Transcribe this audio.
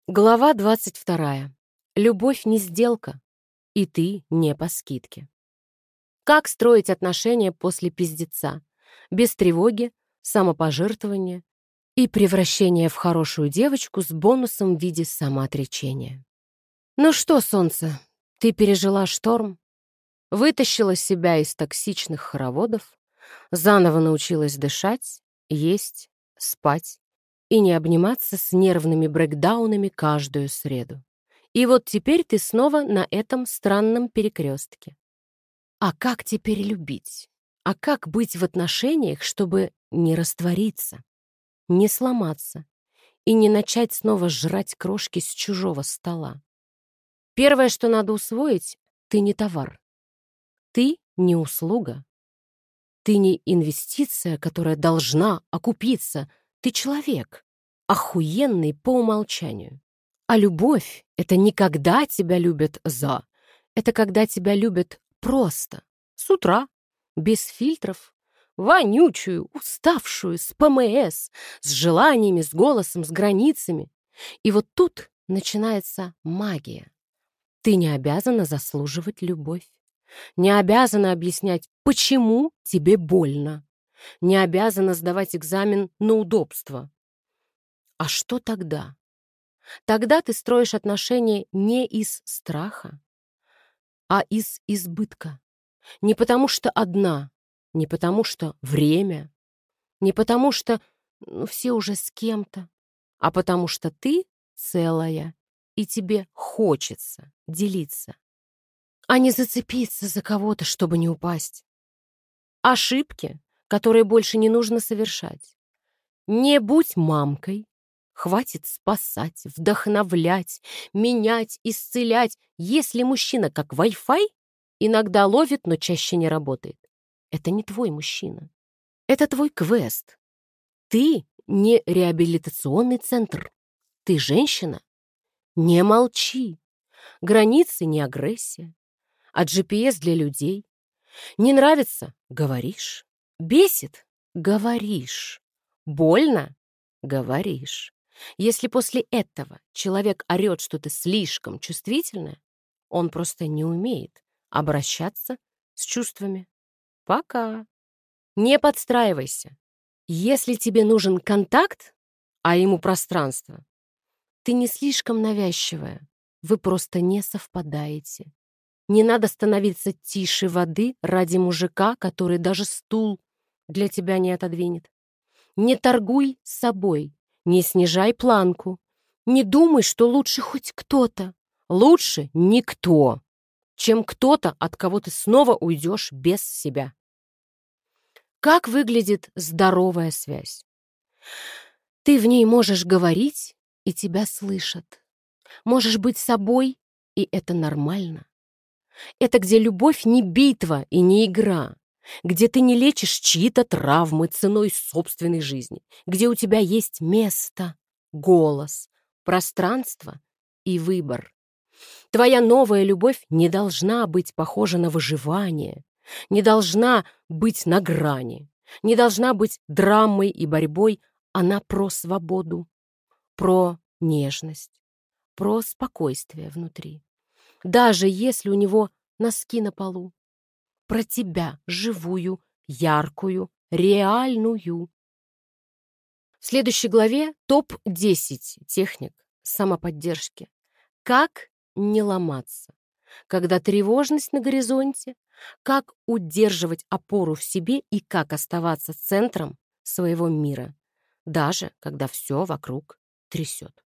Глава 22. Любовь не сделка, и ты не по скидке. Как строить отношения после пиздеца? Без тревоги, самопожертвования и превращения в хорошую девочку с бонусом в виде самоотречения. Ну что, солнце, ты пережила шторм, вытащила себя из токсичных хороводов, заново научилась дышать, есть, спать и не обниматься с нервными брейкдаунами каждую среду. И вот теперь ты снова на этом странном перекрестке. А как теперь любить? А как быть в отношениях, чтобы не раствориться, не сломаться и не начать снова жрать крошки с чужого стола? Первое, что надо усвоить, ты не товар. Ты не услуга. Ты не инвестиция, которая должна окупиться. Ты человек, охуенный по умолчанию. А любовь — это не когда тебя любят за. Это когда тебя любят просто. С утра, без фильтров, вонючую, уставшую, с ПМС, с желаниями, с голосом, с границами. И вот тут начинается магия. Ты не обязана заслуживать любовь. Не обязана объяснять, почему тебе больно. Не обязана сдавать экзамен на удобство. А что тогда? Тогда ты строишь отношения не из страха, а из избытка. Не потому что одна, не потому что время, не потому что все уже с кем-то, а потому что ты целая, и тебе хочется делиться, а не зацепиться за кого-то, чтобы не упасть. Ошибки, которые больше не нужно совершать. Не будь мамкой. Хватит спасать, вдохновлять, менять, исцелять. Если мужчина как Wi-Fi, иногда ловит, но чаще не работает. Это не твой мужчина. Это твой квест. Ты не реабилитационный центр. Ты женщина. Не молчи. Границы не агрессия, а GPS для людей. Не нравится — говоришь. Бесит — говоришь. Больно — говоришь. Если после этого человек орет, что ты слишком чувствительная, он просто не умеет обращаться с чувствами. Пока. Не подстраивайся. Если тебе нужен контакт, а ему пространство, ты не слишком навязчивая. Вы просто не совпадаете. Не надо становиться тише воды ради мужика, который даже стул для тебя не отодвинет. Не торгуй с собой, не снижай планку. Не думай, что лучше хоть кто-то. Лучше никто, чем кто-то, от кого ты снова уйдешь без себя. Как выглядит здоровая связь? Ты в ней можешь говорить, и тебя слышат. Можешь быть собой, и это нормально. Это где любовь не битва и не игра, где ты не лечишь чьи-то травмы ценой собственной жизни, где у тебя есть место, голос, пространство и выбор. Твоя новая любовь не должна быть похожа на выживание, не должна быть на грани, не должна быть драмой и борьбой. Она про свободу, про нежность, про спокойствие внутри. Даже если у него носки на полу. Про тебя, живую, яркую, реальную. В следующей главе топ-10 техник самоподдержки. Как не ломаться, когда тревожность на горизонте, как удерживать опору в себе и как оставаться центром своего мира, даже когда все вокруг трясет.